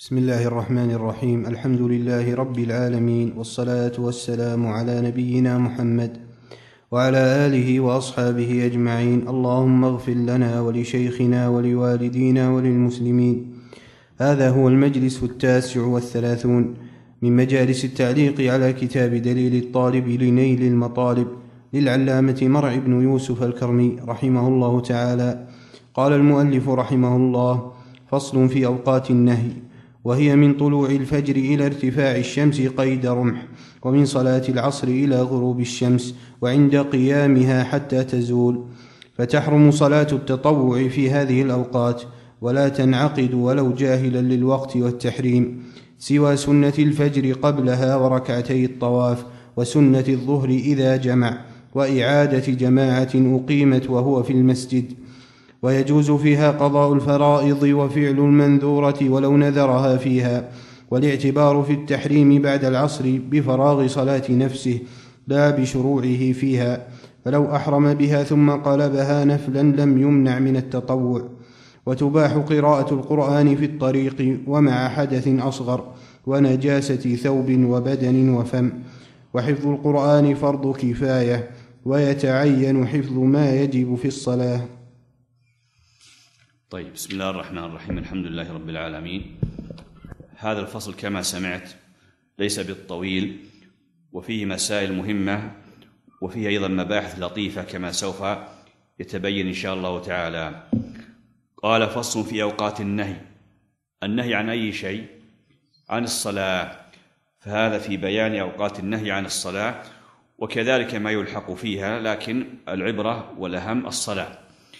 بسم الله الرحمن الرحيم. الحمد لله رب العالمين، والصلاة والسلام على نبينا محمد وعلى آله وأصحابه أجمعين. اللهم اغفر لنا ولشيخنا ولوالدينا وللمسلمين. هذا هو المجلس 39 من مجالس التعليق على كتاب دليل الطالب لنيل المطالب للعلامة مرع بن يوسف الكرمي رحمه الله تعالى. قال المؤلف رحمه الله: فصل في أوقات النهي، وهي من طلوع الفجر إلى ارتفاع الشمس قيد رمح، ومن صلاة العصر إلى غروب الشمس، وعند قيامها حتى تزول. فتحرم صلاة التطوع في هذه الأوقات، ولا تنعقد ولو جاهلا للوقت والتحريم، سوى سنة الفجر قبلها وركعتي الطواف، وسنة الظهر إذا جمع، وإعادة جماعة أقيمت وهو في المسجد. ويجوز فيها قضاء الفرائض وفعل المنذورة ولو نذرها فيها، والاعتبار في التحريم بعد العصر بفراغ صلاة نفسه لا بشروعه فيها، فلو أحرم بها ثم قلبها نفلا لم يمنع من التطوع. وتباح قراءة القرآن في الطريق ومع حدث أصغر ونجاسة ثوب وبدن وفم. وحفظ القرآن فرض كفاية، ويتعين حفظ ما يجب في الصلاة. طيب، بسم الله الرحمن الرحيم. الحمد لله رب العالمين. هذا الفصل كما سمعت ليس بالطويل، وفيه مسائل مهمة، وفيه أيضا مباحث لطيفة كما سوف يتبين إن شاء الله تعالى. قال: فصل في أوقات النهي. النهي عن أي شيء؟ عن الصلاة، فهذا في بيان أوقات النهي عن الصلاة، وكذلك ما يلحق فيها، لكن العبرة والأهم الصلاة.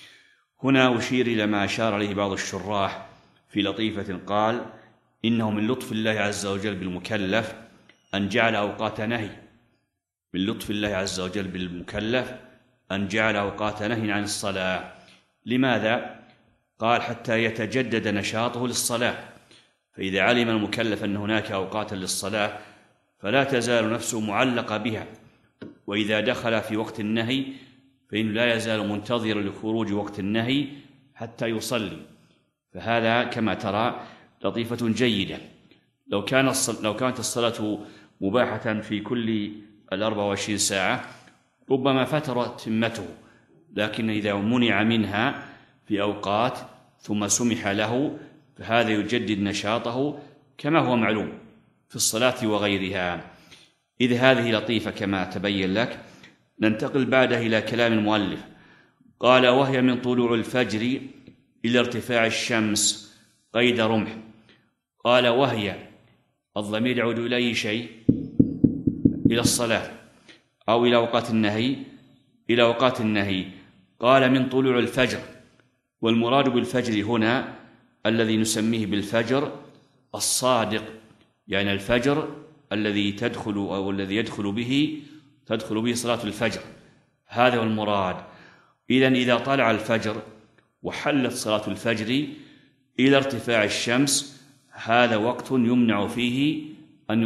هنا أشير إلى ما أشار عليه بعض الشراح في لطيفة، قال: إنه من لطف الله عز وجل بالمكلف أن جعل أوقات نهي. من لطف الله عز وجل بالمكلف أن جعل أوقات نهي عن الصلاة. لماذا؟ قال: حتى يتجدد نشاطه للصلاة، فإذا علم المكلف أن هناك أوقاتا للصلاة فلا تزال نفسه معلقة بها، وإذا دخل في وقت النهي فإنه لا يزال منتظر لخروج وقت النهي حتى يصلي. فهذا كما ترى لطيفة جيدة. لو كانت الصلاة مباحة في كل 24 ساعة ربما فترت تمته، لكن إذا منع منها في أوقات ثم سمح له فهذا يجدد نشاطه كما هو معلوم في الصلاة وغيرها. إذ هذه لطيفة كما تبين لك. ننتقل بعدها إلى كلام المؤلف. قال: وهي من طلوع الفجر إلى ارتفاع الشمس قيد رمح. قال: وهي، الضمير يعود إلى أي شيء؟ إلى الصلاة أو إلى أوقات النهي؟ إلى أوقات النهي. قال: من طلوع الفجر، والمراد بالفجر هنا الذي نسميه بالفجر الصادق، يعني الفجر الذي تدخل به صلاة الفجر، هذا هو المراد. إذا طلع الفجر وحلت صلاة الفجر إلى ارتفاع الشمس، هذا وقت يمنع فيه أن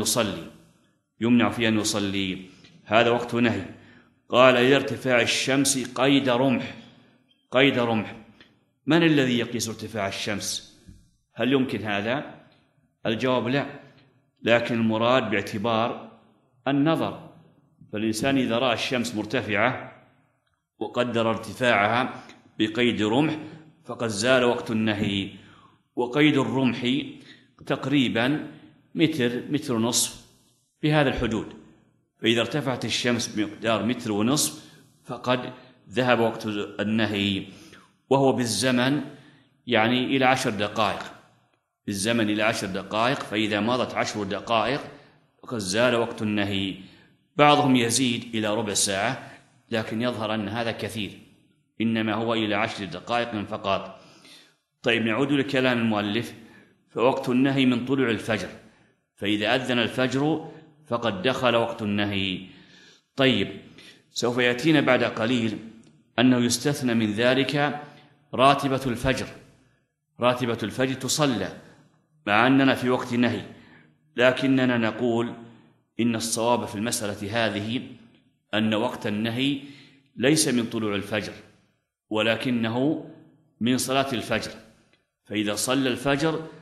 يصلي، هذا وقت نهي. قال: إلى ارتفاع الشمس قيد رمح. من الذي يقيس ارتفاع الشمس؟ هل يمكن هذا؟ الجواب لا، لكن المراد باعتبار النظر. فالإنسان إذا رأى الشمس مرتفعة وقدر ارتفاعها بقيد رمح فقد زال وقت النهي. وقيد الرمح تقريبا متر ونصف، في هذا الحدود. فإذا ارتفعت الشمس بمقدار 1.5 متر فقد ذهب وقت النهي، وهو بالزمن يعني إلى 10 دقائق. بالزمن إلى 10 دقائق، فإذا مضت 10 دقائق فقد زال وقت النهي. بعضهم يزيد إلى ربع ساعة، لكن يظهر أن هذا كثير، إنما هو إلى 10 دقائق فقط. طيب، نعود لكلام المؤلف. فوقت النهي من طلوع الفجر، فإذا أذن الفجر فقد دخل وقت النهي. طيب، سوف يأتينا بعد قليل أنه يستثنى من ذلك راتبة الفجر تصلى مع أننا في وقت نهي، لكننا نقول إن الصواب في المسألة هذه أن وقت النهي ليس من طلوع الفجر، ولكنه من صلاة الفجر. فإذا صلى الفجر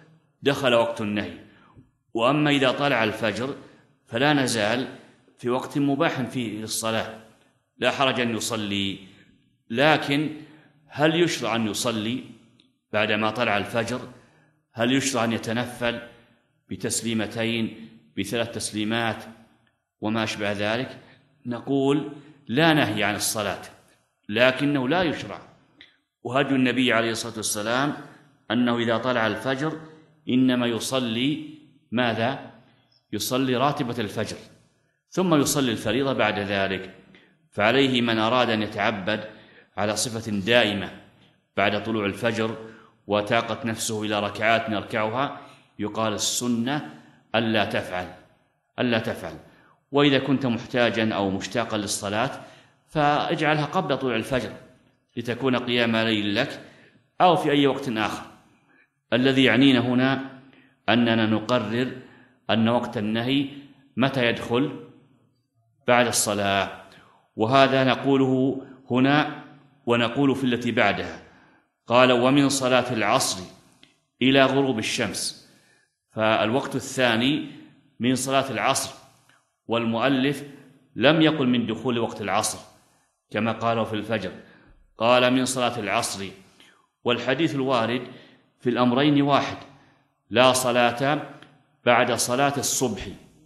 دخل وقت النهي. وأما إذا طلع الفجر فلا نزال في وقت مباح فيه للصلاة، لا حرج أن يصلي، لكن هل يشرع أن يصلي بعدما طلع الفجر؟ هل يشرع أن يتنفل بتسليمتين، ب3 تسليمات وما أشبه ذلك؟ نقول لا نهي عن الصلاة، لكنه لا يشرع. وهدي النبي عليه الصلاة والسلام أنه إذا طلع الفجر إنما يصلي ماذا؟ يصلي راتبة الفجر، ثم يصلي الفريضة بعد ذلك. فعليه من أراد أن يتعبد على صفة دائمة بعد طلوع الفجر وتاقت نفسه إلى ركعات يركعها، يقال السنة ألا تفعل. وإذا كنت محتاجا أو مشتاقا للصلاة فاجعلها قبل طلوع الفجر لتكون قيام ليل لك، أو في أي وقت آخر. الذي يعنينا هنا أننا نقرر أن وقت النهي متى يدخل؟ بعد الصلاة. وهذا نقوله هنا ونقول في التي بعدها. قال ومن صلاة العصر إلى غروب الشمس، فالوقت الثاني من صلاة العصر، والمؤلف لم يقل من دخول وقت العصر كما قالوا في الفجر، قال من صلاة العصر. والحديث الوارد في الأمرين واحد: لا صلاة بعد صلاة الصبح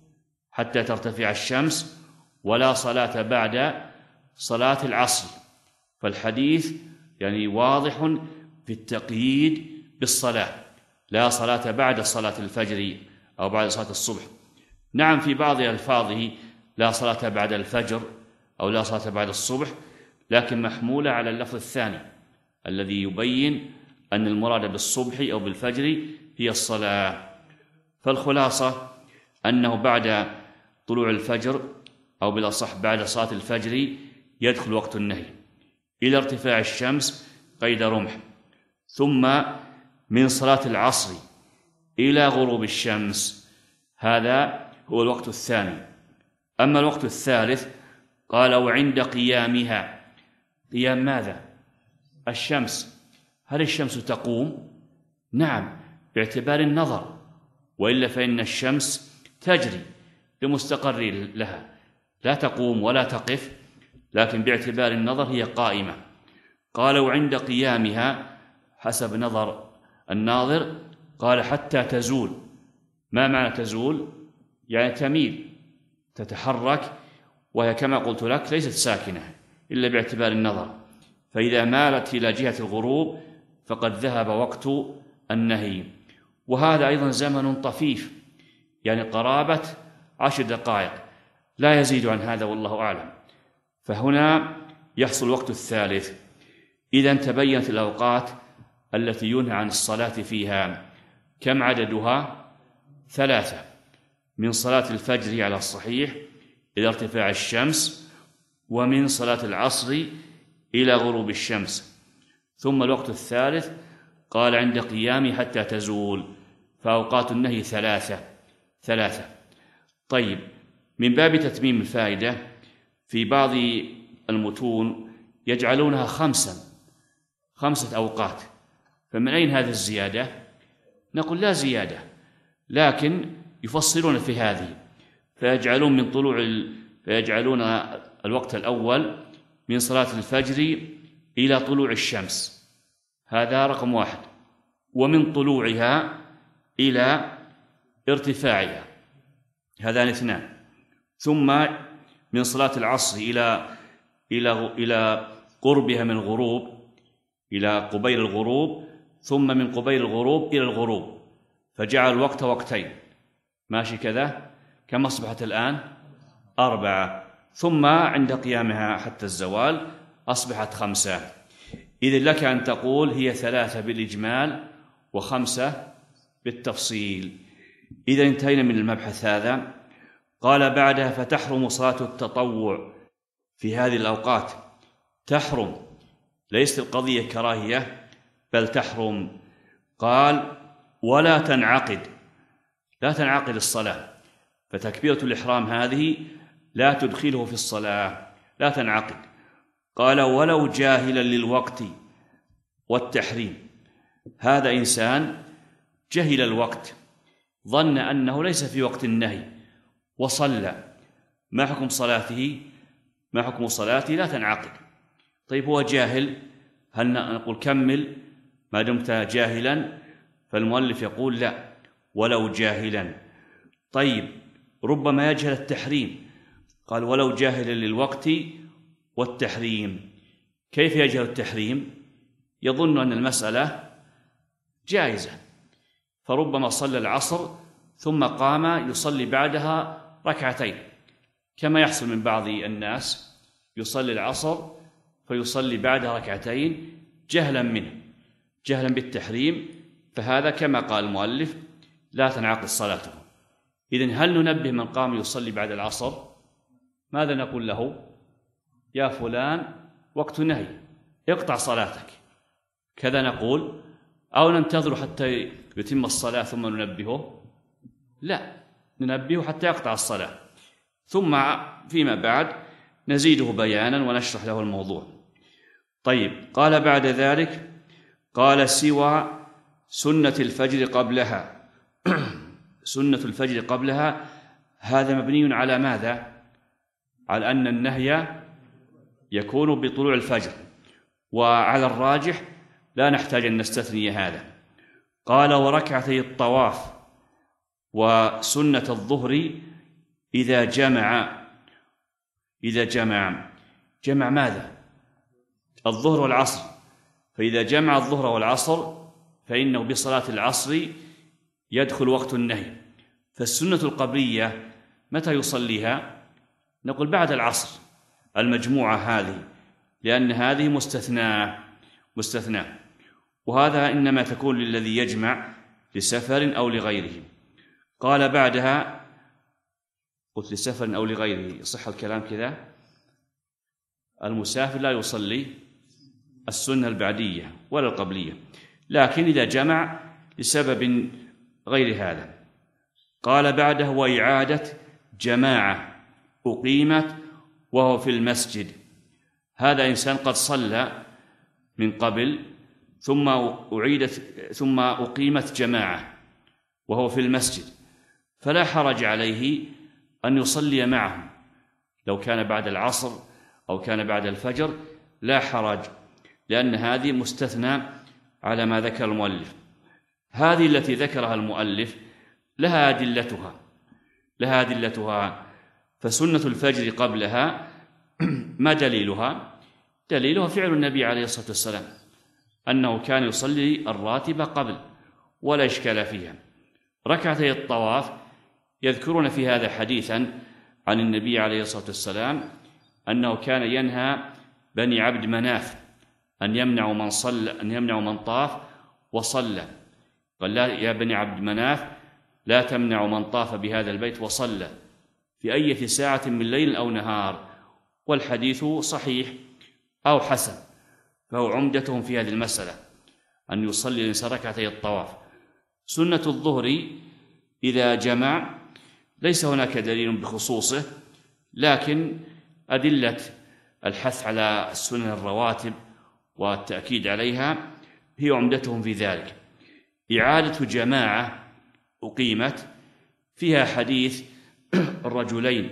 حتى ترتفع الشمس، ولا صلاة بعد صلاة العصر. فالحديث يعني واضح في التقييد بالصلاة، لا صلاة بعد صلاة الفجر أو بعد صلاة الصبح. نعم في بعض ألفاظه لا صلاة بعد الفجر أو لا صلاة بعد الصبح، لكن محمولة على اللفظ الثاني الذي يبين أن المراد بالصبح أو بالفجر هي الصلاة. فالخلاصة أنه بعد طلوع الفجر أو بالأصح بعد صلاة الفجر يدخل وقت النهي إلى ارتفاع الشمس قيد رمح، ثم من صلاة العصر إلى غروب الشمس، هذا هو الوقت الثاني. أما الوقت الثالث قال وعند قيامها. قيام ماذا؟ الشمس. هل الشمس تقوم؟ نعم باعتبار النظر، وإلا فإن الشمس تجري بمستقر لها، لا تقوم ولا تقف، لكن باعتبار النظر هي قائمة. قال وعند قيامها حسب نظر الناظر، قال حتى تزول. ما معنى تزول؟ يعني تميل، تتحرك، وهي كما قلت لك ليست ساكنة إلا باعتبار النظر. فإذا مالت إلى جهة الغروب فقد ذهب وقت النهي. وهذا أيضا زمن طفيف، يعني قرابة 10 دقائق، لا يزيد عن هذا والله أعلم. فهنا يحصل الوقت الثالث. إذن تبينت الأوقات التي ينهى عن الصلاة فيها. كم عددها؟ 3: من صلاة الفجر على الصحيح إلى ارتفاع الشمس، ومن صلاة العصر إلى غروب الشمس. ثم الوقت الثالث قال عند قيام حتى تزول. فأوقات النهي 3. طيب، من باب تتميم الفائدة في بعض المتون يجعلونها 5 أوقات. فمن أين هذه الزيادة؟ نقول لا زيادة، لكن يفصلون في هذه فيجعلون الوقت الأول من صلاة الفجر إلى طلوع الشمس، هذا رقم 1، ومن طلوعها إلى ارتفاعها، هذان 2، ثم من صلاة العصر إلى قربها من الغروب، إلى قبيل الغروب، ثم من قبيل الغروب إلى الغروب، فجعل الوقت وقتين. ماشي كذا؟ كم أصبحت الآن؟ 4. ثم عند قيامها حتى الزوال أصبحت 5. إذن لك أن تقول هي 3 بالإجمال و5 بالتفصيل. إذا انتهينا من المبحث هذا. قال بعدها فتحرم صلاة التطوع في هذه الأوقات. تحرم، ليست القضية كراهية، بل تحرم. قال ولا تنعقد، لا تنعقد الصلاة، فتكبيرة الإحرام هذه لا تدخله في الصلاة، لا تنعقد. قال ولو جاهلا للوقت والتحريم. هذا إنسان جهل الوقت، ظن أنه ليس في وقت النهي وصلى، ما حكم صلاته؟ ما حكم صلاته؟ لا تنعقد. طيب هو جاهل، هل نقول كمل ما دمت جاهلا؟ فالمؤلف يقول لا، ولو جاهلا. طيب ربما يجهل التحريم، قال ولو جاهلا للوقت والتحريم. كيف يجهل التحريم؟ يظن أن المسألة جائزة، فربما صلى العصر ثم قام يصلي بعدها ركعتين، كما يحصل من بعض الناس، يصلي العصر فيصلي بعدها ركعتين جهلا منه، جهلا بالتحريم، فهذا كما قال المؤلف لا تنعقد صلاته. إذن هل ننبه من قام يصلي بعد العصر؟ ماذا نقول له؟ يا فلان وقت نهي، اقطع صلاتك، كذا نقول؟ أو ننتظر حتى يتم الصلاة ثم ننبهه؟ لا، ننبهه حتى يقطع الصلاة، ثم فيما بعد نزيده بيانا ونشرح له الموضوع. طيب قال بعد ذلك، قال سوى سنة الفجر قبلها. سنة الفجر قبلها هذا مبني على ماذا؟ على أن النهي يكون بطلوع الفجر، وعلى الراجح لا نحتاج أن نستثني هذا. قال وركعتي الطواف وسنة الظهر إذا جمع. إذا جمع ماذا؟ الظهر والعصر. فإذا جمع الظهر والعصر فإنه بصلاة العصر يدخل وقت النهي. فالسنة القبلية متى يصليها؟ نقول بعد العصر المجموعة هذه، لأن هذه مستثناة، وهذا إنما تكون للذي يجمع لسفر أو لغيره. قال بعدها، قلت لسفر أو لغيره، صح الكلام كذا؟ المسافر لا يصلي السنة البعدية ولا القبلية، لكن إذا جمع لسبب غير هذا. قال بعده وإعادة جماعة أقيمت وهو في المسجد. هذا إنسان قد صلى من قبل ثم أقيمت جماعة وهو في المسجد، فلا حرج عليه أن يصلي معهم، لو كان بعد العصر أو كان بعد الفجر لا حرج، لأن هذه مستثنى على ما ذكر المؤلف. هذه التي ذكرها المؤلف لها أدلتها. فسنة الفجر قبلها ما دليلها؟ دليلها فعل النبي عليه الصلاة والسلام، أنه كان يصلي الراتبة قبل ولا إشكال فيها. ركعتي الطواف يذكرون في هذا حديثا عن النبي عليه الصلاة والسلام أنه كان ينهى بني عبد مناف أن يمنعوا من طاف وصلى. قال لا يا بني عبد مناف لا تمنعوا من طاف بهذا البيت وصلى في أي ساعة من ليل أو نهار. والحديث صحيح أو حسن، فهو عمدتهم في هذه المسألة أن يصلي الإنسان ركعتي الطواف. سنة الظهر إذا جمع ليس هناك دليل بخصوصه، لكن أدلة الحث على السنن الرواتب والتأكيد عليها هي عمدتهم في ذلك. إعادة جماعة أقيمت فيها حديث الرجلين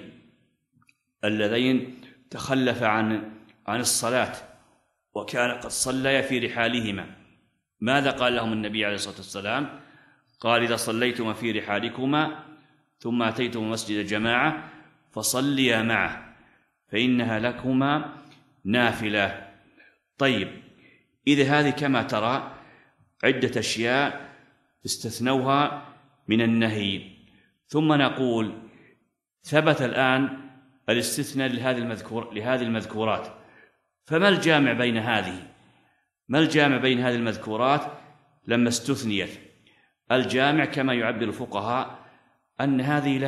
اللذين تخلفا عن الصلاة وكان قد صليا في رحالهما. ماذا قال لهم النبي عليه الصلاة والسلام؟ قال إذا صليتما في رحالكما ثم أتيتم مسجد جماعة فصليا معه فإنها لكما نافلة. طيب إذا هذه كما ترى عدة أشياء استثنوها من النهي، ثم نقول ثبت الآن الاستثناء لهذه المذكورات، فما الجامع بين هذه؟ ما الجامع بين هذه المذكورات لما استثنيت؟ الجامع كما يعبر الفقهاء أن هذه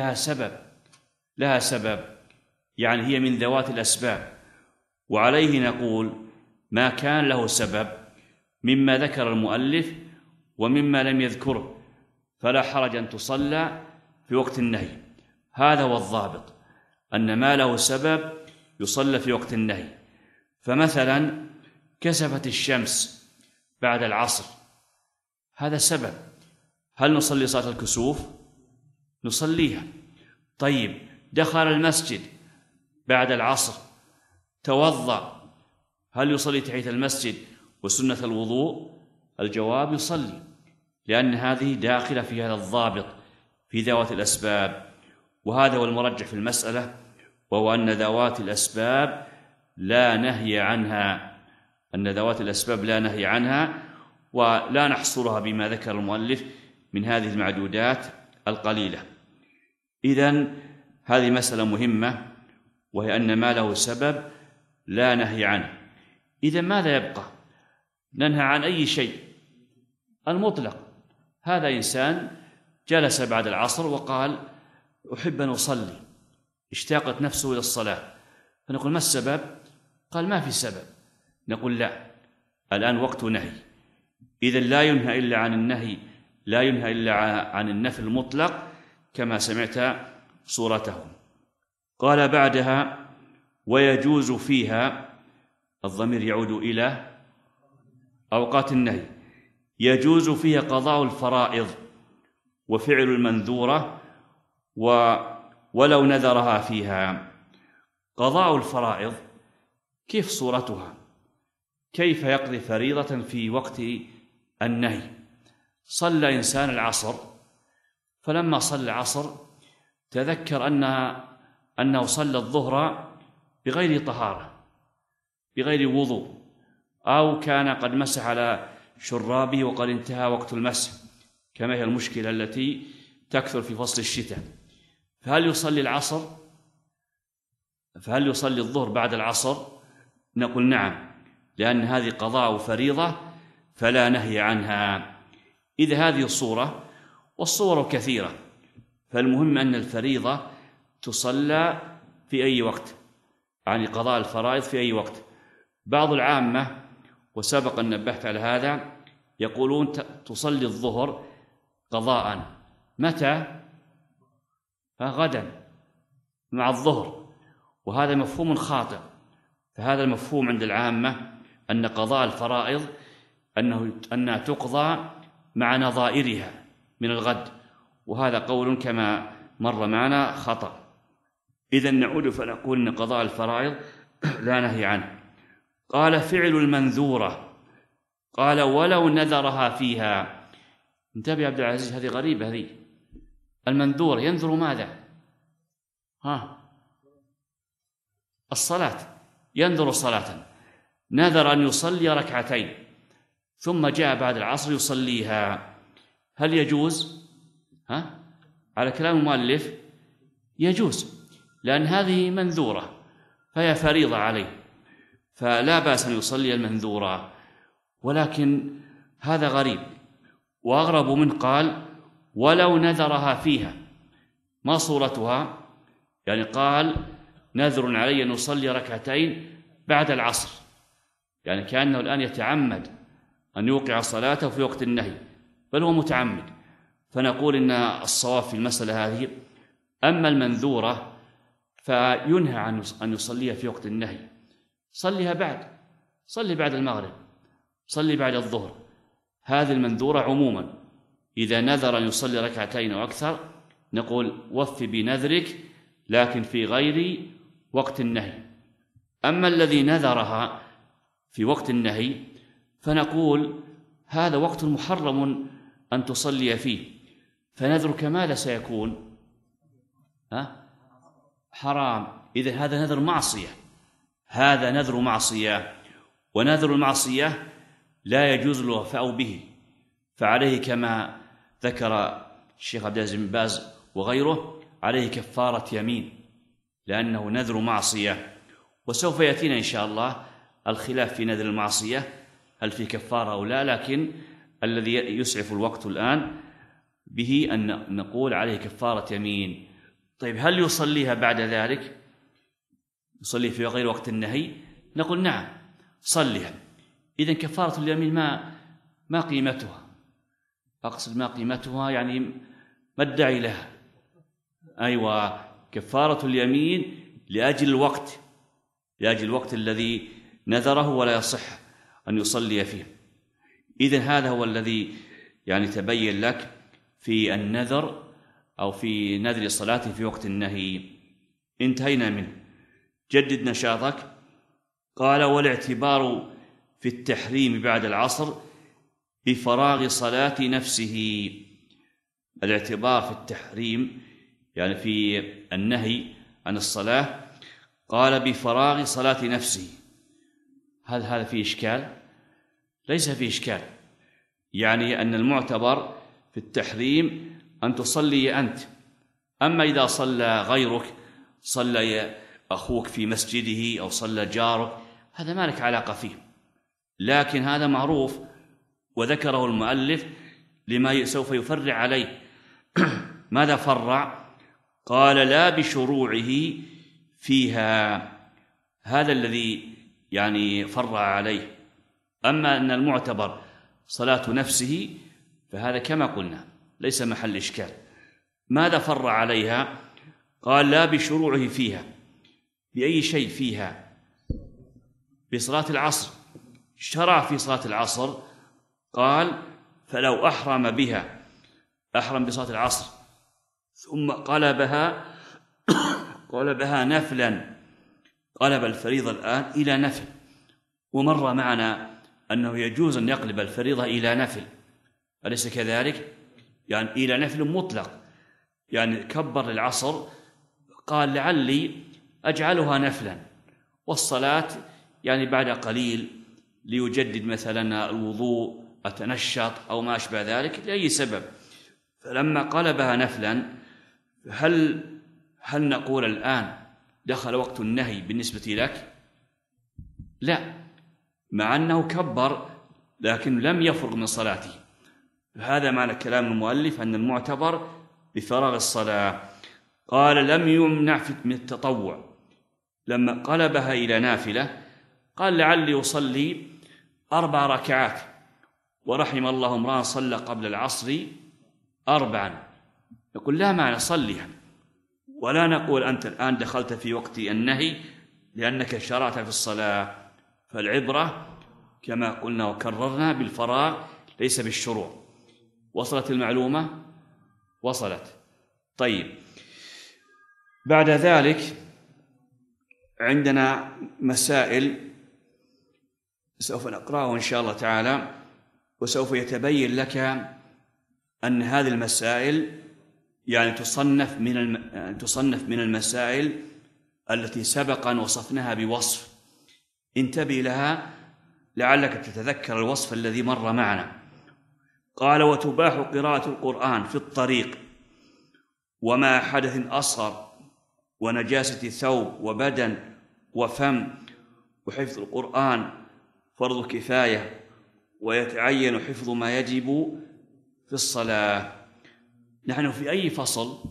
لها سبب، يعني هي من ذوات الأسباب، وعليه نقول ما كان له سبب مما ذكر المؤلف ومما لم يذكره فلا حرج أن تصلى في وقت النهي. هذا هو الضابط، أن ما له سبب يصلى في وقت النهي. فمثلا كسفت الشمس بعد العصر، هذا سبب، هل نصلي صلاة الكسوف؟ نصليها. طيب دخل المسجد بعد العصر توضأ، هل يصلي تحية المسجد وسنة الوضوء؟ الجواب يصلي، لأن هذه داخلة في هذا الضابط في ذوات الأسباب، وهذا هو المرجح في المسألة، وهو أن ذوات الأسباب لا نهي عنها، أن ذوات الأسباب لا نهي عنها، ولا نحصرها بما ذكر المؤلف من هذه المعدودات القليلة. إذن هذه مسألة مهمة، وهي أن ما له سبب لا نهي عنه. إذن ماذا يبقى؟ ننهى عن أي شيء المطلق. هذا إنسان جلس بعد العصر وقال أحب أن أصلي، اشتاقت نفسه إلى الصلاة، فنقول ما السبب؟ قال ما في سبب. نقول لا، الآن وقت نهي، إذن لا ينهى إلا عن النهي، لا ينهى إلا عن النفي المطلق كما سمعت صورته. قال بعدها ويجوز فيها، الضمير يعود إلى أوقات النهي، يجوز فيها قضاء الفرائض وفعل المنذورة ولو نذرها فيها. قضاء الفرائض كيف صورتها؟ كيف يقضي فريضة في وقت النهي؟ صلى إنسان العصر، فلما صلى العصر تذكر أنه صلى الظهر بغير طهارة، بغير وضوء، أو كان قد مسح على شرابه وقد انتهى وقت المسح، كما هي المشكلة التي تكثر في فصل الشتاء. فهل يصلي العصر؟ فهل يصلي الظهر بعد العصر؟ نقول نعم، لأن هذه قضاء فريضة فلا نهي عنها. إذا هذه الصورة، والصور كثيرة، فالمهم أن الفريضة تصلى في أي وقت، يعني قضاء الفرائض في أي وقت. بعض العامة، وسبق أن نبهت على هذا، يقولون تصلي الظهر قضاء متى؟ غدا مع الظهر، وهذا مفهوم خاطئ. فهذا المفهوم عند العامة أن قضاء الفرائض أنها تقضى مع نظائرها من الغد، وهذا قول كما مر معنا خطأ. إذن نعود فنقول أن قضاء الفرائض لا نهي عنه. قال فعل المنذورة، قال ولو نذرها فيها. انتبه يا عبد العزيز، هذه غريبة. هذه المنذور ينذر ماذا؟ الصلاة، ينذر صلاة، نذر أن يصلي ركعتين ثم جاء بعد العصر يصليها، هل يجوز؟ على كلام المؤلف يجوز، لأن هذه منذورة فهي فريضة عليه، فلا بأس أن يصلي المنذورة. ولكن هذا غريب، وأغرب من قال ولو نذرها فيها. ما صورتها؟ يعني قال نذر علي أن أصلي ركعتين بعد العصر، يعني كأنه الآن يتعمد أن يوقع صلاته في وقت النهي، بل هو متعمد. فنقول إن الصواب في المسألة هذه، أما المنذورة فينهى عن أن يصليها في وقت النهي، صلي بعد المغرب، صلي بعد الظهر. هذه المنذورة عموما، إذا نذر أن يصلي ركعتين أو أكثر نقول وف بنذرك، لكن في غير وقت النهي. أما الذي نذرها في وقت النهي فنقول هذا وقت محرم أن تصلي فيه، فنذرك ماذا سيكون؟ حرام. إذن هذا نذر معصية، هذا نذر معصية، ونذر المعصية لا يجوز الوفاء به، فعليه كما ذكر الشيخ عبد العزيز بن باز وغيره عليه كفارة يمين، لأنه نذر معصية. وسوف يأتينا إن شاء الله الخلاف في نذر المعصية هل في كفارة أو لا، لكن الذي يسعف الوقت الآن به أن نقول عليه كفارة يمين. طيب هل يصليها بعد ذلك؟ يصلي في غير وقت النهي؟ نقول نعم صليها. إذن كفارة اليمين ما قيمتها؟ أقصد ما قيمتها يعني ما الداعي لها؟ أيوة، كفارة اليمين لأجل الوقت الذي نذره ولا يصح أن يصلي فيه. إذن هذا هو الذي يعني تبين لك في النذر أو في نذر الصلاة في وقت النهي. انتهينا منه. جدد نشاطك. قال: والاعتبار في التحريم بعد العصر بفراغ صلاة نفسه. الاعتبار في التحريم يعني في النهي عن الصلاة، قال بفراغ صلاة نفسه. هل هذا فيه إشكال؟ ليس فيه إشكال. يعني أن المعتبر في التحريم أن تصلي أنت، أما إذا صلى غيرك، صلى أخوك في مسجده أو صلى جارك، هذا ما لك علاقة فيه. لكن هذا معروف وذكره المؤلف لما سوف يفرع عليه. ماذا فرع؟ قال: لا بشروعه فيها. هذا الذي يعني فرع عليه. أما أن المعتبر صلاة نفسه فهذا كما قلنا ليس محل إشكال. ماذا فرع عليها؟ قال: لا بشروعه فيها. بأي شيء فيها؟ بصلاة العصر. شرع في صلاة العصر، قال: فلو أحرم بها، أحرم بصلاة العصر ثم قلبها نفلا، قلب الفريضة الآن إلى نفل. ومر معنا أنه يجوز أن يقلب الفريضة إلى نفل، أليس كذلك؟ يعني إلى نفل مطلق، يعني كبر للعصر قال: لعلي أجعلها نفلا، والصلاة يعني بعد قليل ليجدد مثلا الوضوء، أتنشط أو ما أشبه ذلك لأي سبب. فلما قلبها نفلا، هل نقول الآن دخل وقت النهي بالنسبة لك؟ لا، مع أنه كبر لكن لم يفرغ من صلاته. هذا معنى كلام المؤلف أن المعتبر بفراغ الصلاة. قال: لم يمنع من التطوع. لما قلبها إلى نافلة قال: لعلي أصلي 4 ركعات، ورحم الله امرأ صلى قبل العصر 4، نقول لا معنى، صليها. ولا نقول أنت الآن دخلت في وقت النهي لأنك شرعت في الصلاة. فالعبرة كما قلنا وكررنا بالفراغ ليس بالشروع. وصلت المعلومة؟ وصلت. طيب، بعد ذلك عندنا مسائل سوف نقرأه إن شاء الله تعالى، وسوف يتبين لك أن هذه المسائل يعني تصنف من المسائل التي سبقا وصفناها بوصف. انتبه لها لعلك تتذكر الوصف الذي مر معنا. قال: وتباح قراءة القرآن في الطريق وما حدث أصغر ونجاسة ثوب وبدن وفم، وحفظ القرآن فرض كفاية، ويتعين حفظ ما يجب في الصلاة. نحن في أي فصل؟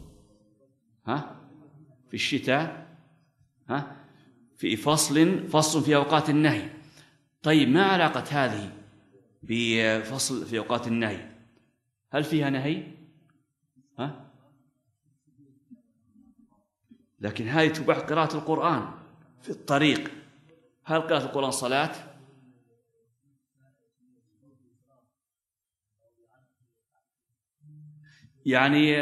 في الشتاء؟ في فصل في أوقات النهي. طيب، ما علاقة هذه بفصل في أوقات النهي؟ هل فيها نهي؟ لكن هذه تباح قراءة القرآن في الطريق. هل قراءة القرآن صلاة؟ يعني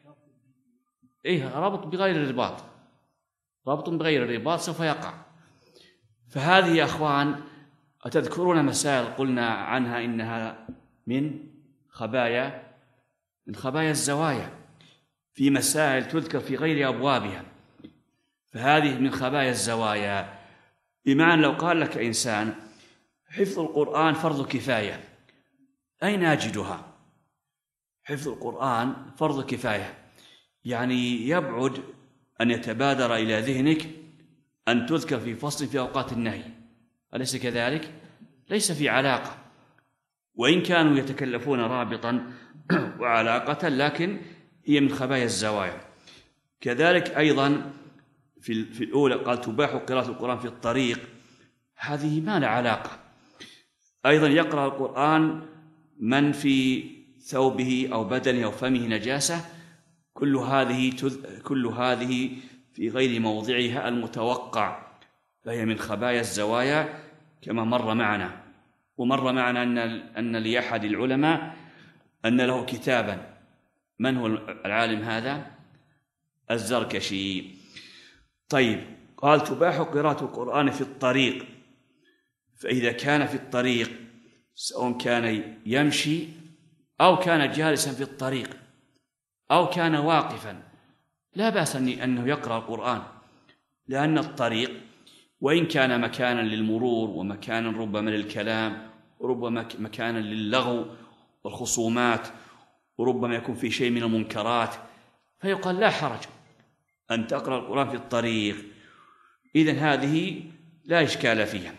رابط بغير الرباط، رابط بغير الرباط سوف يقع. فهذه يا أخوان، أتذكرون مسائل قلنا عنها إنها من خبايا الزوايا، في مسائل تذكر في غير أبوابها، فهذه من خبايا الزوايا. بمعنى لو قال لك إنسان حفظ القرآن فرض كفاية، أين أجدها؟ حفظ القرآن فرض كفاية، يعني يبعد أن يتبادر إلى ذهنك أن تذكر في فصل في أوقات النهي، أليس كذلك؟ ليس في علاقة، وإن كانوا يتكلفون رابطا وعلاقة، لكن هي من خبايا الزوايا. كذلك أيضا في الأولى قال: تباح قراءة القرآن في الطريق، هذه ما لا علاقة. أيضا يقرأ القرآن من في ثوبه أو بدنه أو فمه نجاسة، كل هذه في غير موضعها المتوقع، فهي من خبايا الزوايا كما مر معنا. ومر معنا أن لأحد العلماء أن له كتابا من هو العالم هذا؟ الزركشي. طيب، قال تباح قراءة القرآن في الطريق، فإذا كان في الطريق سواء كان يمشي أو كان جالسا في الطريق أو كان واقفا لا بأس أنه يقرأ القرآن، لأن الطريق وإن كان مكانا للمرور ومكانا ربما للكلام وربما مكانا للغو والخصومات وربما يكون في شيء من المنكرات، فيقال لا حرج أن تقرأ القرآن في الطريق. إذن هذه لا إشكال فيها.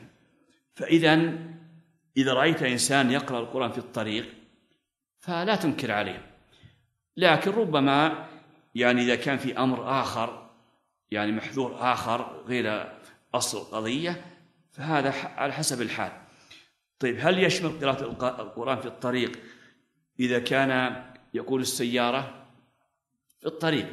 إذا رأيت إنسان يقرأ القرآن في الطريق فلا تنكر عليه، لكن ربما إذا كان في أمر آخر محذور آخر غير أصل القضية فهذا على حسب الحال. طيب، هل يشمل قراءة القرآن في الطريق إذا كان يقول السيارة في الطريق؟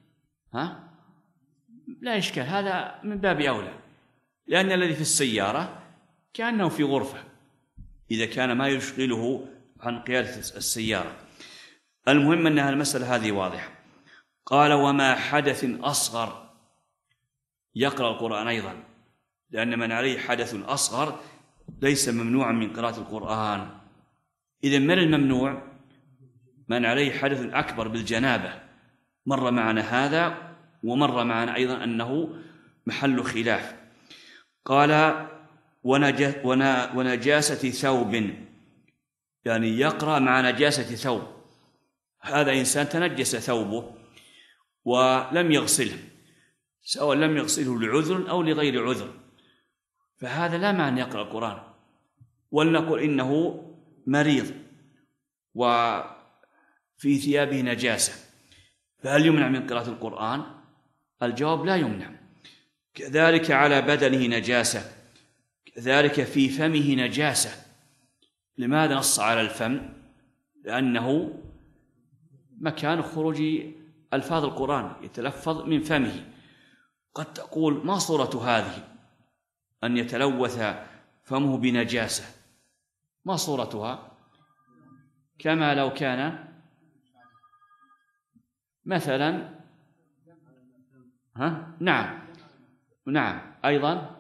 لا إشكال، هذا من باب أولى، لأن الذي في السيارة كأنه في غرفة إذا كان ما يشغله عن قيادة السيارة. المهم أن المسألة هذه واضحة. قال وما حدث أصغر يقرأ القرآن أيضا، لأن من عليه حدث أصغر ليس ممنوعا من قراءة القرآن. إذن من الممنوع؟ من عليه حدث أكبر بالجنابة، مر معنا هذا ومر معنا أيضا أنه محل خلاف. قال ونجاسة ثوب، يقرأ مع نجاسة ثوب. هذا إنسان تنجس ثوبه ولم يغسله، سواء لم يغسله لعذر أو لغير عذر، فهذا لا معنى يقرأ القرآن. ولنقل إنه مريض وفي ثيابه نجاسة، فهل يمنع من قراءة القرآن؟ الجواب لا يمنع. كذلك على بدنه نجاسة، كذلك في فمه نجاسة. لماذا نص على الفم؟ لأنه مكان خروج ألفاظ القرآن، يتلفظ من فمه. قد تقول ما صورة هذه أن يتلوث فمه بنجاسة؟ ما صورتها؟ كما لو كان مثلا نعم أيضا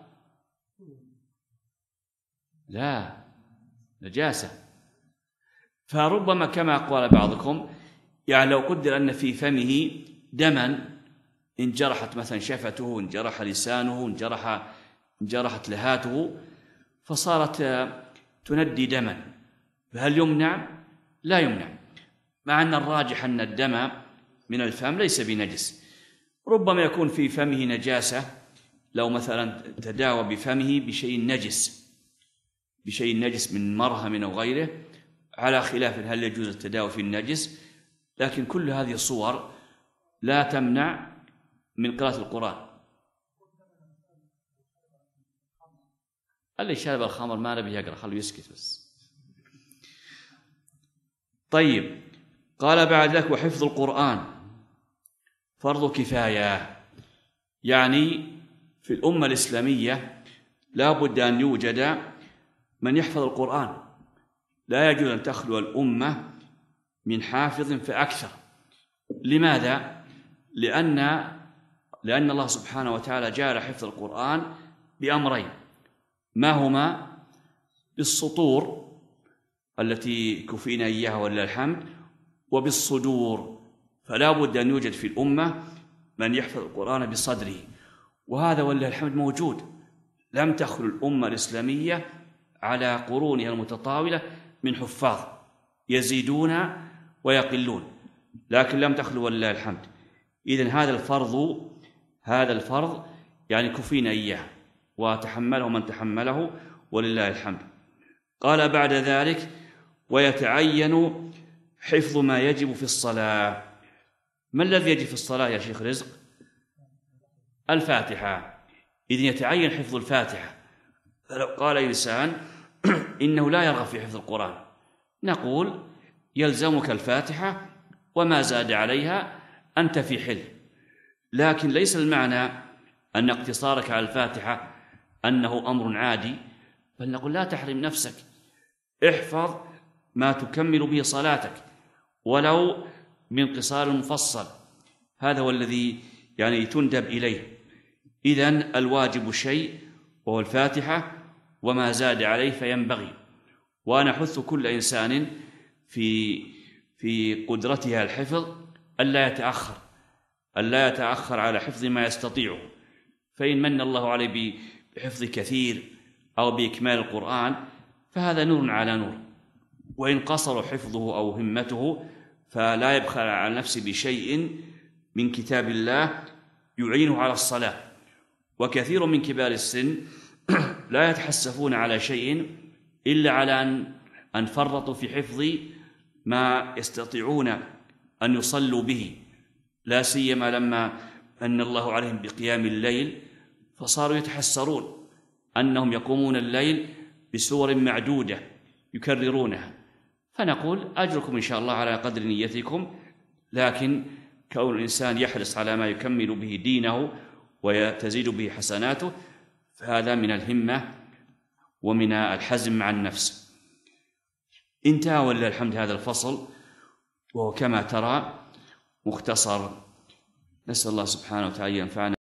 لا نجاسة. فربما كما قال بعضكم لو قدر أن في فمه دما، إن جرحت مثلا شفته، إن جرح لسانه، إن جرحت لهاته فصارت تندي دما، فهل يمنع؟ لا يمنع، مع أن الراجح أن الدم من الفم ليس بنجس. ربما يكون في فمه نجاسة لو مثلا تداوى بفمه بشيء نجس من مرهم أو غيره، على خلاف هل يجوز التداوى في النجس، لكن كل هذه الصور لا تمنع من قراءة القرآن. اللي شرب الخمر ما نبي يقرأ، خليه يسكت بس. طيب، قال بعد ذلك وحفظ القرآن فرض كفاية، في الأمة الإسلامية لا بد أن يوجد من يحفظ القرآن، لا يجوز أن تخلو الأمة من حافظ فأكثر. لماذا؟ لأن الله سبحانه وتعالى جعل حفظ القرآن بأمرين، ما هما؟ بالسطور التي كفينا إياها ولله الحمد، وبالصدور. فلا بد أن يوجد في الأمة من يحفظ القرآن بصدره، وهذا ولله الحمد موجود. لم تخلو الأمة الإسلامية على قرونها المتطاولة من حفاظ، يزيدون ويقلون، لكن لم تخلو ولله الحمد. إذن هذا الفرض كفينا إياه وتحمله من تحمله ولله الحمد. قال بعد ذلك ويتعين حفظ ما يجب في الصلاة. ما الذي يجب في الصلاة يا شيخ رزق؟ الفاتحة. إذن يتعين حفظ الفاتحة. فلو قال إنسان إنه لا يرغب في حفظ القرآن، نقول يلزمك الفاتحة وما زاد عليها أنت في حل، لكن ليس المعنى أن اقتصارك على الفاتحة أنه أمر عادي، بل نقول لا تحرم نفسك، احفظ ما تكمل به صلاتك، ولو من قصار مفصل، هذا هو الذي يعني تندب إليه. إذن الواجب شيء وهو الفاتحة، وما زاد عليه فينبغي. وأنا أحث كل إنسان في قدرتها الحفظ ألا يتأخر على حفظ ما يستطيعه، فإن من الله عليه بحفظ كثير أو بإكمال القرآن فهذا نور على نور، وإن قصر حفظه أو همته فلا يبخل على نفسه بشيء من كتاب الله يعينه على الصلاة. وكثير من كبار السن لا يتحسفون على شيء إلا على أن فرطوا في حفظ ما يستطيعون أن يصلوا به، لا سيما لما أن الله عليهم بقيام الليل فصاروا يتحسرون أنهم يقومون الليل بسور معدودة يكررونها. فنقول أجركم إن شاء الله على قدر نيتكم، لكن كون الإنسان يحرص على ما يكمل به دينه ويتزيد به حسناته فهذا من الهمة ومن الحزم مع النفس. انتهى ولله الحمد هذا الفصل، وهو كما ترى مختصر. نسأل الله سبحانه وتعالى ينفعنا